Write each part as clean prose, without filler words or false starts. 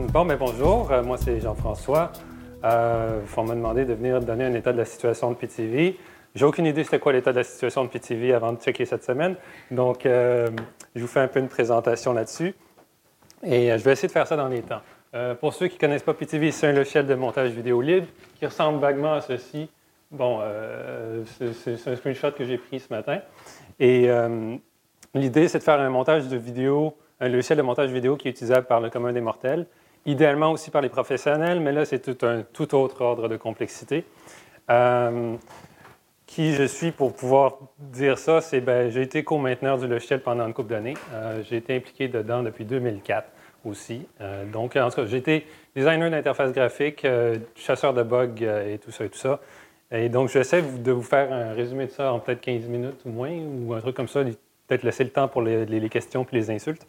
Bonjour, moi c'est Jean-François. On m'a demandé de venir donner un état de la situation de PTV. J'ai aucune idée c'était quoi l'état de la situation de PTV avant de checker cette semaine. Donc, je vous fais un peu une présentation là-dessus. Et je vais essayer de faire ça dans les temps. Pour ceux qui ne connaissent pas PTV, c'est un logiciel de montage vidéo libre qui ressemble vaguement à ceci. Bon, c'est un screenshot que j'ai pris ce matin. Et l'idée, c'est de faire un montage de vidéo, un logiciel de montage vidéo qui est utilisable par le commun des mortels, idéalement aussi par les professionnels, mais là, c'est un tout autre ordre de complexité. Qui je suis pour pouvoir dire ça, c'est j'ai été co-mainteneur du logiciel pendant une couple d'années. J'ai été impliqué dedans depuis 2004 aussi. Donc, en tout cas, j'ai été designer d'interface graphique, chasseur de bugs et tout ça et tout ça. Et donc, j'essaie de vous faire un résumé de ça en peut-être 15 minutes ou moins, ou un truc comme ça, peut-être laisser le temps pour les questions puis les insultes.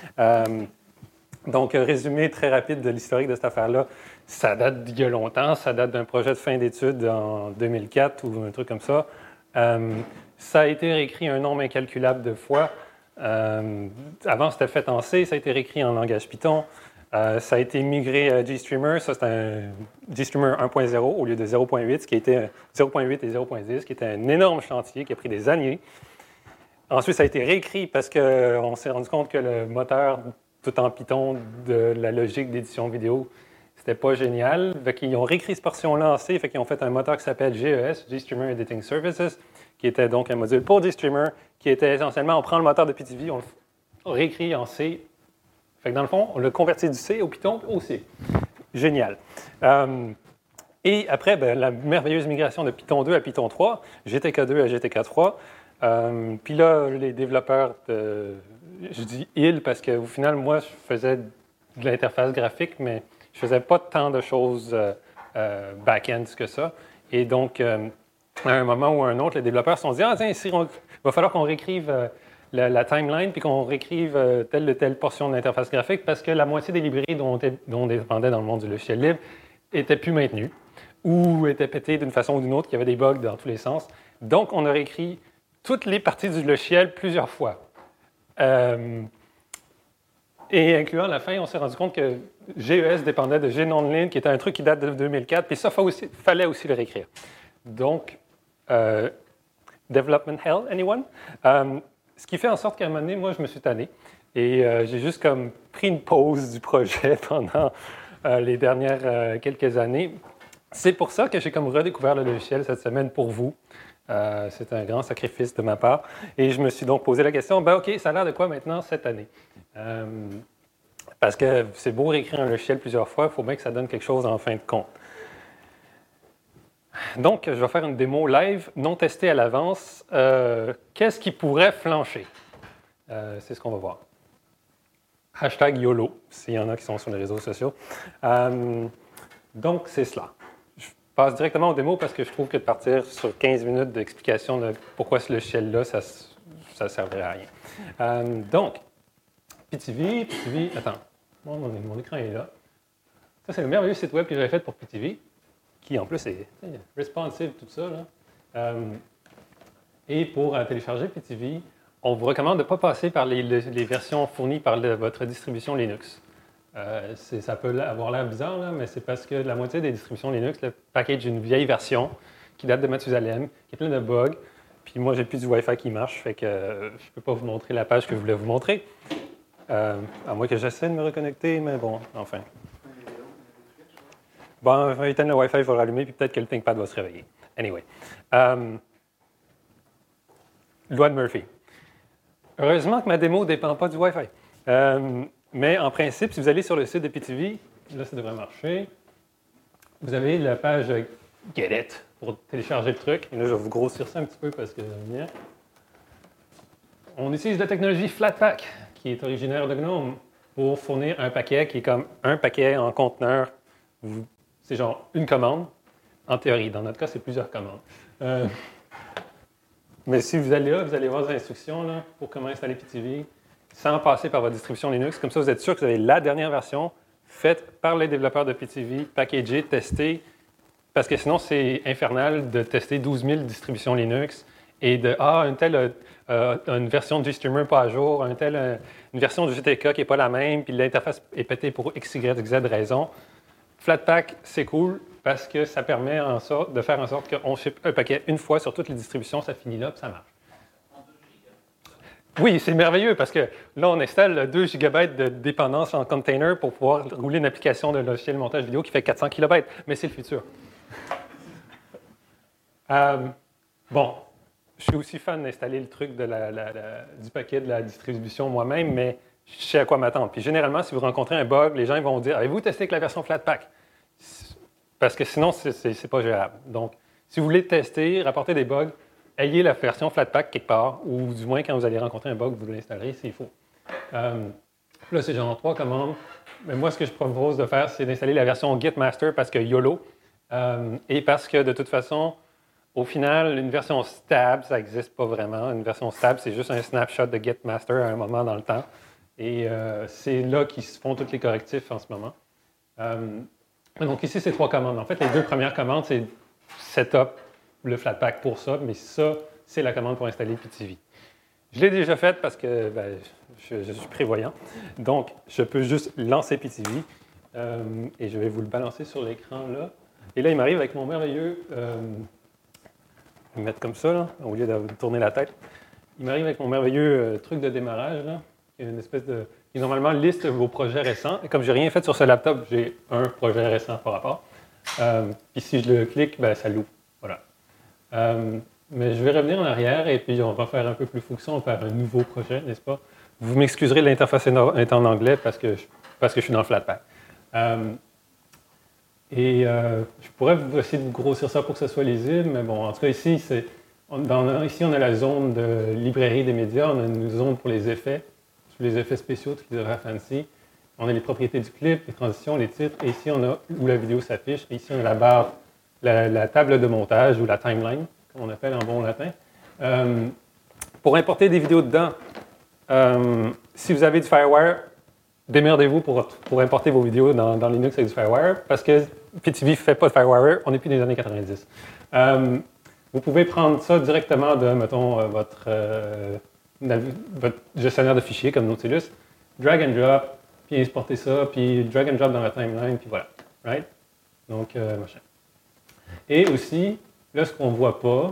Donc, résumé très rapide de l'historique de cette affaire-là. Ça date d'il y a longtemps, ça date d'un projet de fin d'études en 2004 ou un truc comme ça. Ça a été réécrit un nombre incalculable de fois. Avant, c'était fait en C, ça a été réécrit en langage Python. Ça a été migré à GStreamer. Ça, c'est un GStreamer 1.0 au lieu de 0.8, ce qui était 0.8 et 0.10, qui était un énorme chantier qui a pris des années. Ensuite, ça a été réécrit parce qu'on s'est rendu compte que le moteur tout en Python de la logique d'édition vidéo, c'était pas génial. Ils ont réécrit cette portion-là en C, ils ont fait un moteur qui s'appelle GES, GStreamer Editing Services, qui était donc un module pour GStreamer, qui était essentiellement, on prend le moteur de PTV, on le réécrit en C. Dans le fond, on l'a converti du C au Python au C. Génial. Et après, la merveilleuse migration de Python 2 à Python 3, GTK2 à GTK3. Puis là, les développeurs, je dis « ils » parce qu'au final, moi, je faisais de l'interface graphique, mais je ne faisais pas tant de choses back-end que ça. Et donc, à un moment ou à un autre, les développeurs se sont dit « Ah, tiens, il va falloir qu'on réécrive la timeline puis qu'on réécrive telle ou telle portion de l'interface graphique parce que la moitié des librairies dont on dépendait dans le monde du logiciel libre n'étaient plus maintenues ou étaient pétées d'une façon ou d'une autre, qu'il y avait des bugs dans tous les sens. Donc, on a réécrit toutes les parties du logiciel plusieurs fois. Et incluant la fin, on s'est rendu compte que GES dépendait de GNonLin, qui était un truc qui date de 2004, puis ça, fallait aussi le réécrire. Donc, development hell, anyone? Ce qui fait en sorte qu'à un moment donné, moi, je me suis tanné. Et j'ai juste comme pris une pause du projet pendant les dernières quelques années. C'est pour ça que j'ai comme redécouvert le logiciel cette semaine pour vous. C'est un grand sacrifice de ma part. Et je me suis donc posé la question, OK, ça a l'air de quoi maintenant cette année? Parce que c'est beau réécrire un logiciel plusieurs fois, il faut bien que ça donne quelque chose en fin de compte. Donc, je vais faire une démo live, non testée à l'avance. Qu'est-ce qui pourrait flancher? C'est ce qu'on va voir. Hashtag YOLO, s'il y en a qui sont sur les réseaux sociaux. Donc, c'est cela. Je passe directement aux démos parce que je trouve que de partir sur 15 minutes d'explication de pourquoi ce logiciel-là, ça ne servirait à rien. Donc, PTV, attends, mon écran est là. Ça, c'est le merveilleux site web que j'avais fait pour PTV, qui en plus est responsive, tout ça. Là. Et pour télécharger PTV, on vous recommande de ne pas passer par les versions fournies par votre distribution Linux. Ça peut avoir l'air bizarre, là, mais c'est parce que la moitié des distributions Linux le package une vieille version qui date de Mathusalem, qui est pleine de bugs. Puis moi, j'ai plus du Wi-Fi qui marche, fait que je ne peux pas vous montrer la page que je voulais vous montrer. À moins que j'essaie de me reconnecter, mais bon, enfin. Bon, éteindre le Wi-Fi, il va rallumer, puis peut-être que le ThinkPad va se réveiller. Anyway. Loi de Murphy. Heureusement que ma démo ne dépend pas du Wi-Fi. Mais en principe, si vous allez sur le site de PTV, là, ça devrait marcher. Vous avez la page Get It pour télécharger le truc. Et là, je vais vous grossir ça un petit peu parce que j'aime bien. On utilise la technologie Flatpak, qui est originaire de GNOME, pour fournir un paquet qui est comme un paquet en conteneur. C'est genre une commande, en théorie. Dans notre cas, c'est plusieurs commandes. Mais si vous allez là, vous allez voir les instructions là, pour comment installer PTV. Sans passer par votre distribution Linux. Comme ça, vous êtes sûr que vous avez la dernière version faite par les développeurs de PTV, packagée, testée, parce que sinon, c'est infernal de tester 12 000 distributions Linux Et de une telle une version du streamer pas à jour, une version du GTK qui n'est pas la même, puis l'interface est pétée pour X, Y, Z raison. Flatpak, c'est cool parce que ça permet de faire en sorte qu'on ship un paquet une fois sur toutes les distributions, ça finit là, puis ça marche. Oui, c'est merveilleux parce que là, on installe 2 GB de dépendance en container pour pouvoir rouler une application de logiciel montage vidéo qui fait 400 KB, mais c'est le futur. Bon, je suis aussi fan d'installer le truc du paquet de la distribution moi-même, mais je sais à quoi m'attendre. Puis généralement, si vous rencontrez un bug, les gens vont dire « Avez-vous testé avec la version Flatpak? » Parce que sinon, c'est pas gérable. Donc, si vous voulez tester, rapporter des bugs, ayez la version Flatpak quelque part, ou du moins, quand vous allez rencontrer un bug, vous l'installerez s'il faut. Là, c'est genre 3 commandes. Mais moi, ce que je propose de faire, c'est d'installer la version Git Master parce que YOLO, et parce que de toute façon, au final, une version stab, ça n'existe pas vraiment. Une version stab, c'est juste un snapshot de Git Master à un moment dans le temps. Et c'est là qu'ils se font tous les correctifs en ce moment. Donc ici, c'est 3 commandes. En fait, les 2 premières commandes, c'est setup le Flatpak pour ça, mais ça, c'est la commande pour installer PTV. Je l'ai déjà faite parce que je suis prévoyant. Donc, je peux juste lancer PTV et je vais vous le balancer sur l'écran là. Et là, il m'arrive avec mon merveilleux... je vais me mettre comme ça, là, au lieu de tourner la tête. Il m'arrive avec mon merveilleux truc de démarrage, là, une espèce de... qui normalement liste vos projets récents. Et comme je n'ai rien fait sur ce laptop, j'ai un projet récent par rapport. Puis si je le clique, ça l'ouvre. Voilà. Mais je vais revenir en arrière et puis on va faire un peu plus focus, on va faire un nouveau projet, n'est-ce pas? Vous m'excuserez, l'interface est en anglais parce que je suis dans le Flatpak. Je pourrais essayer de grossir ça pour que ce soit lisible, mais bon, en tout cas, ici, on a la zone de librairie des médias, on a une zone pour les effets spéciaux, les effets fancy. On a les propriétés du clip, les transitions, les titres, et ici, on a où la vidéo s'affiche, et ici, on a la barre, la table de montage ou la timeline, comme on appelle en bon latin. Pour importer des vidéos dedans, si vous avez du FireWire, démerdez-vous pour importer vos vidéos dans Linux avec du FireWire, parce que PTV ne fait pas de FireWire, on n'est plus dans les années 90. Vous pouvez prendre ça directement de, mettons, votre gestionnaire de fichiers comme Nautilus, drag and drop, puis exporter ça, puis drag and drop dans la timeline, puis voilà. Right? Donc, machin. Et aussi, là, ce qu'on ne voit pas,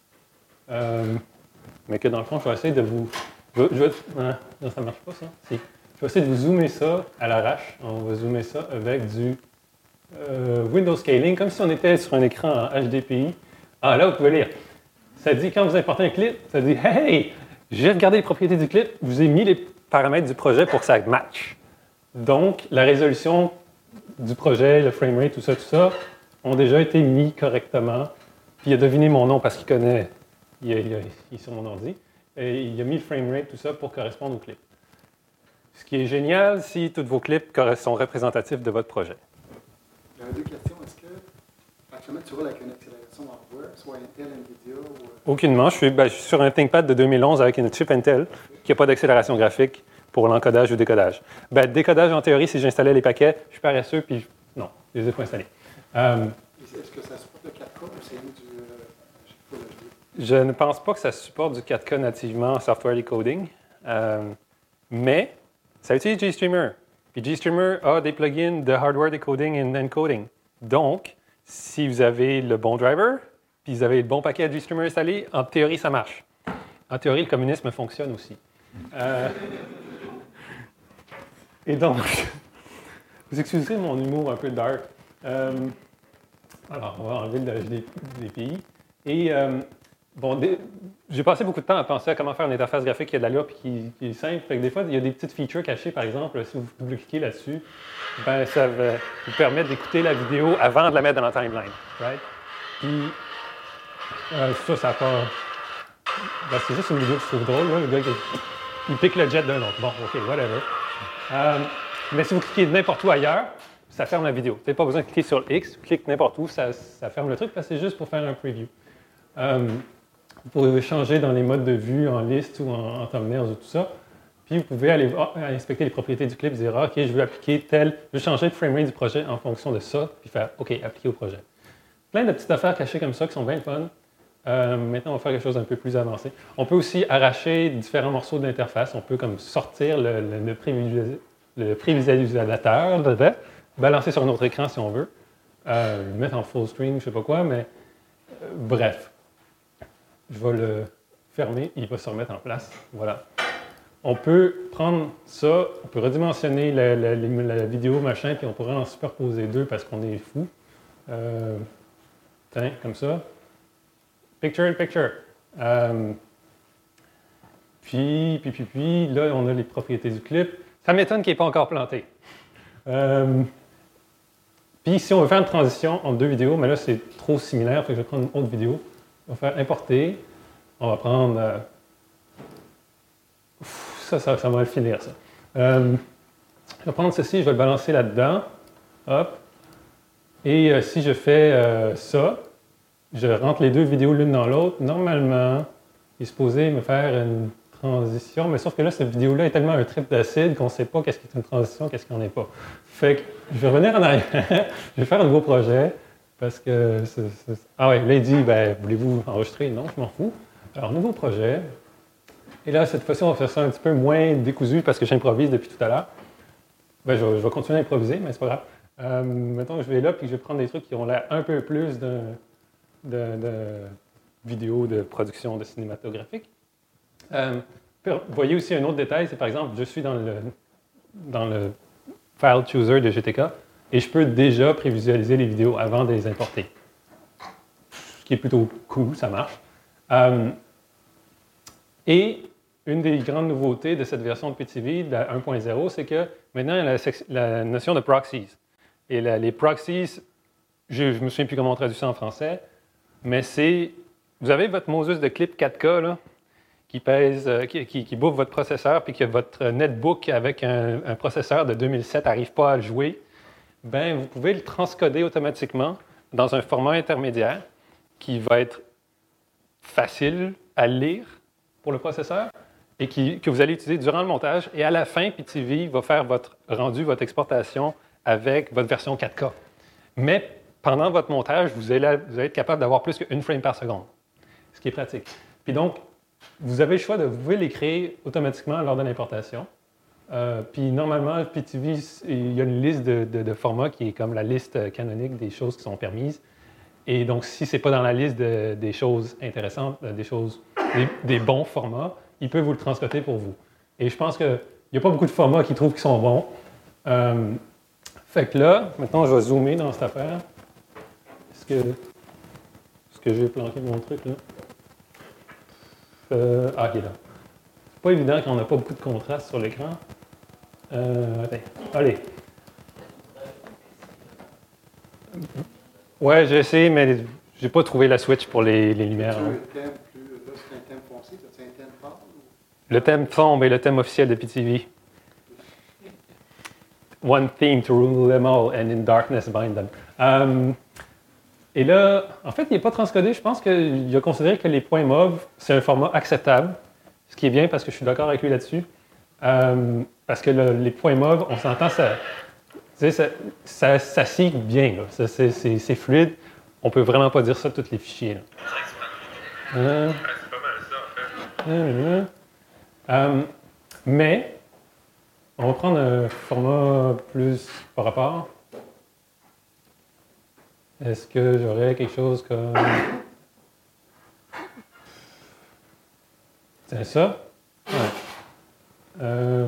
mais que dans le fond, je vais essayer de vous... non, ça ne marche pas, ça? Si. Je vais essayer de vous zoomer ça à l'arrache. On va zoomer ça avec du Windows Scaling, comme si on était sur un écran en HDPI. Ah, là, vous pouvez lire. Ça dit, quand vous importez un clip, ça dit « Hey, j'ai regardé les propriétés du clip, je vous ai mis les paramètres du projet pour que ça match. » Donc, la résolution du projet, le framerate, tout ça, ont déjà été mis correctement. Puis il a deviné mon nom parce qu'il connaît, il est sur mon ordi. Et il a mis le framerate, tout ça, pour correspondre au clip. Ce qui est génial si tous vos clips sont représentatifs de votre projet. J'avais 2 questions. Est-ce que actuellement tu roules avec une accélération hardware, soit Intel, Nvidia ou... Aucunement. Je suis sur un ThinkPad de 2011 avec une chip Intel qui n'a pas d'accélération graphique pour l'encodage ou décodage. Décodage, en théorie, si j'installais les paquets, je suis paresseux, puis non, je les ai pas installés. Est-ce que ça supporte le 4K ou c'est du... Je ne pense pas que ça supporte du 4K nativement en software decoding, mais ça utilise GStreamer. Puis GStreamer a des plugins de hardware decoding et encoding. Donc, si vous avez le bon driver, puis vous avez le bon paquet de GStreamer installé, en théorie, ça marche. En théorie, le communisme fonctionne aussi. Et donc, vous excusez mon humour un peu dark. Alors, on va enlever des pays. Et j'ai passé beaucoup de temps à penser à comment faire une interface graphique qui a de l'allure et qui est simple. Fait que des fois, il y a des petites features cachées, par exemple, si vous double-cliquez là-dessus, ça va vous permettre d'écouter la vidéo avant de la mettre dans la timeline. Right? Puis, ça n'a pas... c'est juste une vidéo que je trouve drôle, là, le gars il pique le jet d'un autre. Bon, OK, whatever. Mais si vous cliquez n'importe où ailleurs, ça ferme la vidéo. Vous n'avez pas besoin de cliquer sur le X, vous cliquez n'importe où, ça ferme le truc parce que c'est juste pour faire un preview. Vous pouvez changer dans les modes de vue en liste ou en thumbnails ou tout ça. Puis vous pouvez aller inspecter les propriétés du clip et dire OK, je veux appliquer je veux changer le framerate du projet en fonction de ça, puis faire OK, appliquer au projet. Plein de petites affaires cachées comme ça qui sont bien fun. Maintenant, on va faire quelque chose d'un peu plus avancé. On peut aussi arracher différents morceaux de l'interface. On peut comme sortir le prévisualisateur, balancer sur un autre écran si on veut, le mettre en full screen, je ne sais pas quoi, mais bref. Je vais le fermer, il va se remettre en place. Voilà. On peut prendre ça, on peut redimensionner la vidéo, machin, puis on pourrait en superposer deux parce qu'on est fou. Tiens, comme ça. Picture in picture. Puis, là, on a les propriétés du clip. Ça m'étonne qu'il n'est pas encore planté. Puis, si on veut faire une transition entre deux vidéos, mais là, c'est trop similaire, fait que je vais prendre une autre vidéo. On va faire importer. On va prendre... ça va mal finir, ça. Je vais prendre ceci, je vais le balancer là-dedans. Hop. Et si je fais ça, je rentre les deux vidéos l'une dans l'autre. Normalement, il est supposé me faire une transition, mais sauf que là, cette vidéo-là est tellement un trip d'acide qu'on ne sait pas qu'est-ce qui est une transition, qu'est-ce qui n'en est pas. Fait que je vais revenir en arrière, je vais faire un nouveau projet, parce que... Ah ouais, là, il dit, ben, voulez-vous enregistrer? Non, je m'en fous. Alors, nouveau projet. Et là, cette fois-ci, on va faire ça un petit peu moins décousu, parce que j'improvise depuis tout à l'heure. Ben, je vais continuer à improviser, mais c'est pas grave. Mettons que je vais là, puis je vais prendre des trucs qui ont l'air un peu plus de vidéos de production de cinématographique. Vous voyez aussi un autre détail, c'est par exemple, je suis dans le file chooser de GTK et je peux déjà prévisualiser les vidéos avant de les importer. Ce qui est plutôt cool, ça marche. Et une des grandes nouveautés de cette version de PTV, de la 1.0, c'est que maintenant, il y a la notion de proxies. Et les proxies, je ne me souviens plus comment on traduit ça en français, mais c'est, vous avez votre Moses de clip 4K là, qui pèse, qui bouffe votre processeur, puis que votre netbook avec un processeur de 2007 n'arrive pas à le jouer, ben vous pouvez le transcoder automatiquement dans un format intermédiaire qui va être facile à lire pour le processeur et que vous allez utiliser durant le montage. Et à la fin, PTV va faire votre rendu, votre exportation avec votre version 4K. Mais pendant votre montage, vous allez être capable d'avoir plus qu'une frame par seconde, ce qui est pratique. Puis donc, vous avez le choix vous pouvez les créer automatiquement lors de l'importation. Puis normalement, PTV, il y a une liste de formats qui est comme la liste canonique des choses qui sont permises. Et donc, si ce n'est pas dans la liste des choses intéressantes, des bons formats, il peut vous le transcoder pour vous. Et je pense qu'il n'y a pas beaucoup de formats qui trouvent qu'ils sont bons. Fait que là, maintenant, je vais zoomer dans cette affaire. Est-ce que j'ai planqué mon truc, là? Ah, ok, là. C'est pas évident quand on n'a pas beaucoup de contraste sur l'écran. Allez. Ouais, j'ai essayé, mais j'ai pas trouvé la switch pour les lumières. Le thème là, c'est un thème foncé, c'est un thème fort? Le thème sombre est le thème officiel de PTV. One theme to rule them all, and in darkness bind them. Et là, en fait, il n'est pas transcodé. Je pense qu'il a considéré que les points mauves, c'est un format acceptable, ce qui est bien parce que je suis d'accord avec lui là-dessus. Parce que les points mauves, on s'entend, ça signe bien. C'est fluide. On ne peut vraiment pas dire ça de tous les fichiers. C'est pas mal ça, en fait. Mais, on va prendre un format plus par rapport. Est-ce que j'aurais quelque chose comme... C'est ça? Ouais.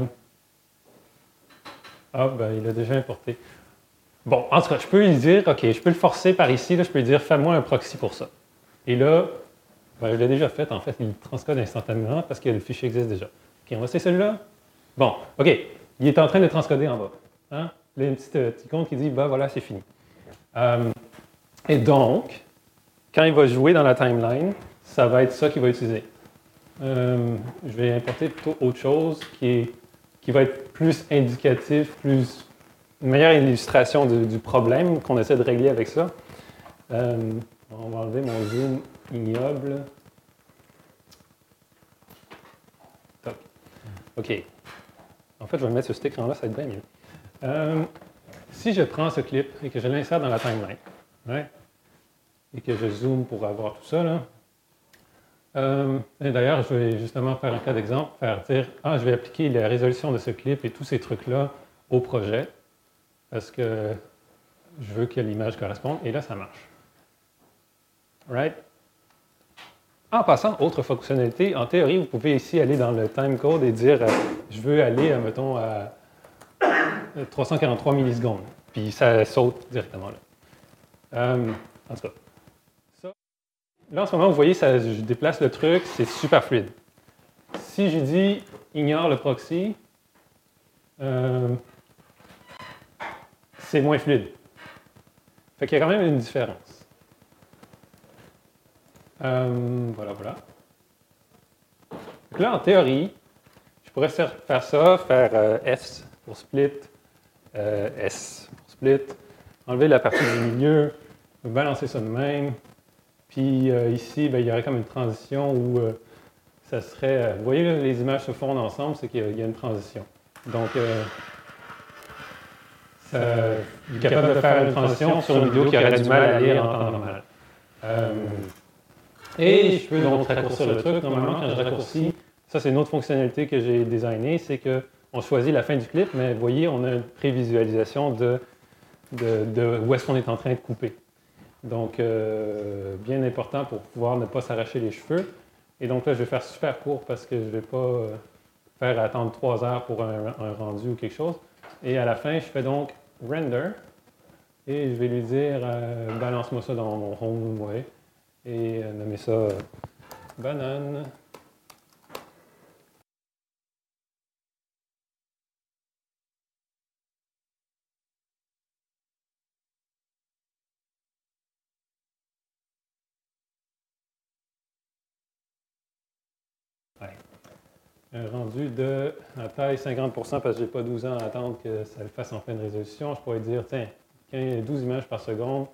Ah, ben, il a déjà importé. Bon, en tout cas, je peux lui dire, OK, je peux le forcer par ici, là, je peux lui dire, fais-moi un proxy pour ça. Et là, ben, je l'ai déjà fait, en fait, il transcode instantanément parce que le fichier existe déjà. OK, on va essayer celui-là. Bon, OK, il est en train de transcoder en bas. Hein? Là, il y a une petite icône qui dit, ben voilà, c'est fini. Et donc, quand il va jouer dans la timeline, ça va être ça qu'il va utiliser. Je vais importer plutôt autre chose qui va être plus indicatif, une meilleure illustration du problème qu'on essaie de régler avec ça. On va enlever mon zoom ignoble. Top. OK. En fait, je vais le mettre sur cet écran-là, ça va être bien mieux. Si je prends ce clip et que je l'insère dans la timeline, ouais, et que je zoome pour avoir tout ça, là, Et d'ailleurs, je vais justement faire un cas d'exemple, faire dire, je vais appliquer la résolution de ce clip et tous ces trucs-là au projet, parce que je veux que l'image corresponde, et là, ça marche. Right? En passant, autre fonctionnalité, en théorie, vous pouvez ici aller dans le timecode et dire, je veux aller, mettons, à 343 millisecondes, puis ça saute directement là. En tout cas, ça. Là, en ce moment, vous voyez, je déplace le truc, c'est super fluide. Si je dis ignore le proxy, c'est moins fluide. Fait qu'il y a quand même une différence. Voilà. Donc là, en théorie, je pourrais faire ça, faire S pour split, S pour split, enlever la partie du milieu, balancer ça de même. Puis ici, il y aurait comme une transition où ça serait... vous voyez, là, les images se fondent ensemble, c'est qu'il y a une transition. Donc, il est capable de faire une transition sur une vidéo qui aurait du mal à lire en temps normal. Et je peux donc raccourcir le truc. Normalement, quand je raccourcis, ça c'est une autre fonctionnalité que j'ai designée, c'est qu'on choisit la fin du clip, mais vous voyez, on a une prévisualisation de où est-ce qu'on est en train de couper. Donc, bien important pour pouvoir ne pas s'arracher les cheveux. Et donc là, je vais faire super court parce que je ne vais pas faire attendre 3 heures pour un rendu ou quelque chose. Et à la fin, je fais donc render et je vais lui dire balance-moi ça dans mon home way et nommer ça banane. Ouais. Un rendu de la taille 50% parce que je n'ai pas 12 ans à attendre que ça le fasse en pleine résolution. Je pourrais dire, tiens, 12 images par seconde.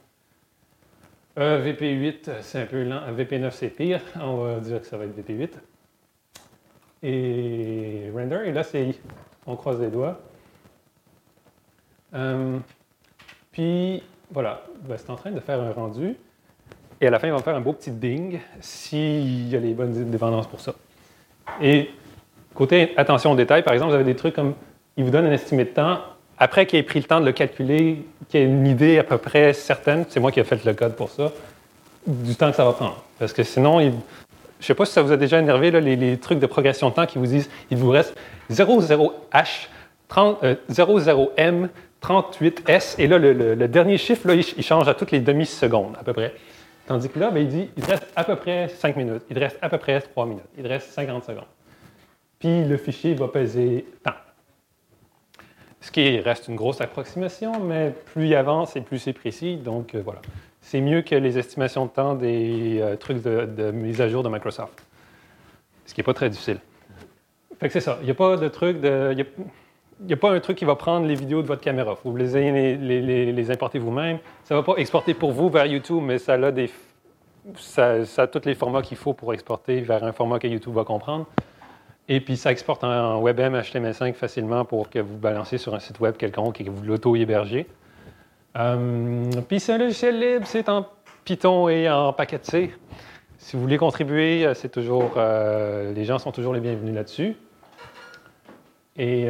VP8, c'est un peu lent. VP9, c'est pire. On va dire que ça va être VP8. Et render, et là, on croise les doigts. Puis, voilà, c'est en train de faire un rendu. Et à la fin, il va me faire un beau petit ding s'il y a les bonnes dépendances pour ça. Et côté attention aux détails, par exemple, vous avez des trucs comme, il vous donne un estimé de temps, après qu'il ait pris le temps de le calculer, qu'il ait une idée à peu près certaine, c'est moi qui ai fait le code pour ça, du temps que ça va prendre. Parce que sinon, je ne sais pas si ça vous a déjà énervé, là, les trucs de progression de temps qui vous disent, il vous reste 00H, 00M, 38S, et là, le dernier chiffre, là, il change à toutes les demi-secondes, à peu près. Tandis que là, il dit, il reste à peu près 5 minutes, il reste à peu près 3 minutes, il reste 50 secondes. Puis le fichier va peser temps. Ce qui reste une grosse approximation, mais plus il avance et plus c'est précis, donc voilà. C'est mieux que les estimations de temps des trucs de mise à jour de Microsoft. Ce qui n'est pas très difficile. Fait que c'est ça, il n'y a pas de truc il n'y a pas un truc qui va prendre les vidéos de votre caméra. Vous les importer vous-même. Ça ne va pas exporter pour vous vers YouTube, mais ça a tous les formats qu'il faut pour exporter vers un format que YouTube va comprendre. Et puis, ça exporte en WebM HTML5 facilement pour que vous balanciez sur un site web quelconque et que vous l'auto-hébergez. Puis, c'est un logiciel libre, c'est en Python et en paquet C. Si vous voulez contribuer, c'est toujours, les gens sont toujours les bienvenus là-dessus. Et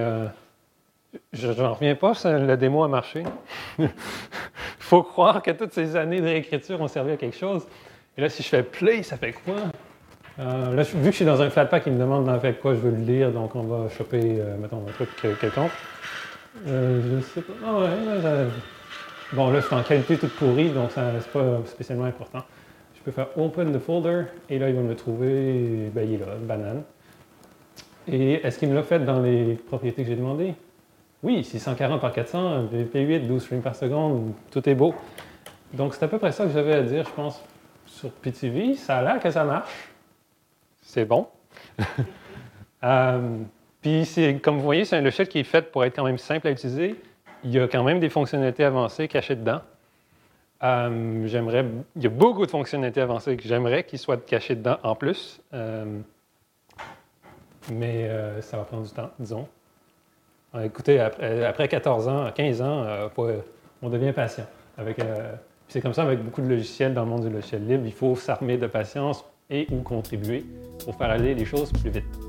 je n'en reviens pas, la démo a marché. Il faut croire que toutes ces années de réécriture ont servi à quelque chose. Et là, si je fais play, ça fait quoi? Là, vu que je suis dans un Flatpak, il me demande dans fait quoi je veux le lire, donc on va choper, mettons, un truc quelconque. Je ne sais pas. Ah ouais, bon, là, je suis en qualité toute pourrie, donc c'est pas spécialement important. Je peux faire Open the folder, et là, il va me le trouver, il est là, banane. Et est-ce qu'il me l'a fait dans les propriétés que j'ai demandées? Oui, 640 par 400, VP8, 12 frames par seconde, tout est beau. Donc, c'est à peu près ça que j'avais à dire, je pense, sur PTV. Ça a l'air que ça marche. C'est bon. Puis, comme vous voyez, c'est un logiciel qui est fait pour être quand même simple à utiliser. Il y a quand même des fonctionnalités avancées cachées dedans. Il y a beaucoup de fonctionnalités avancées que j'aimerais qu'ils soient cachées dedans en plus. Mais ça va prendre du temps, disons. Écoutez, après 14 ans, 15 ans, on devient patient. C'est comme ça avec beaucoup de logiciels dans le monde du logiciel libre. Il faut s'armer de patience et ou contribuer pour faire aller les choses plus vite.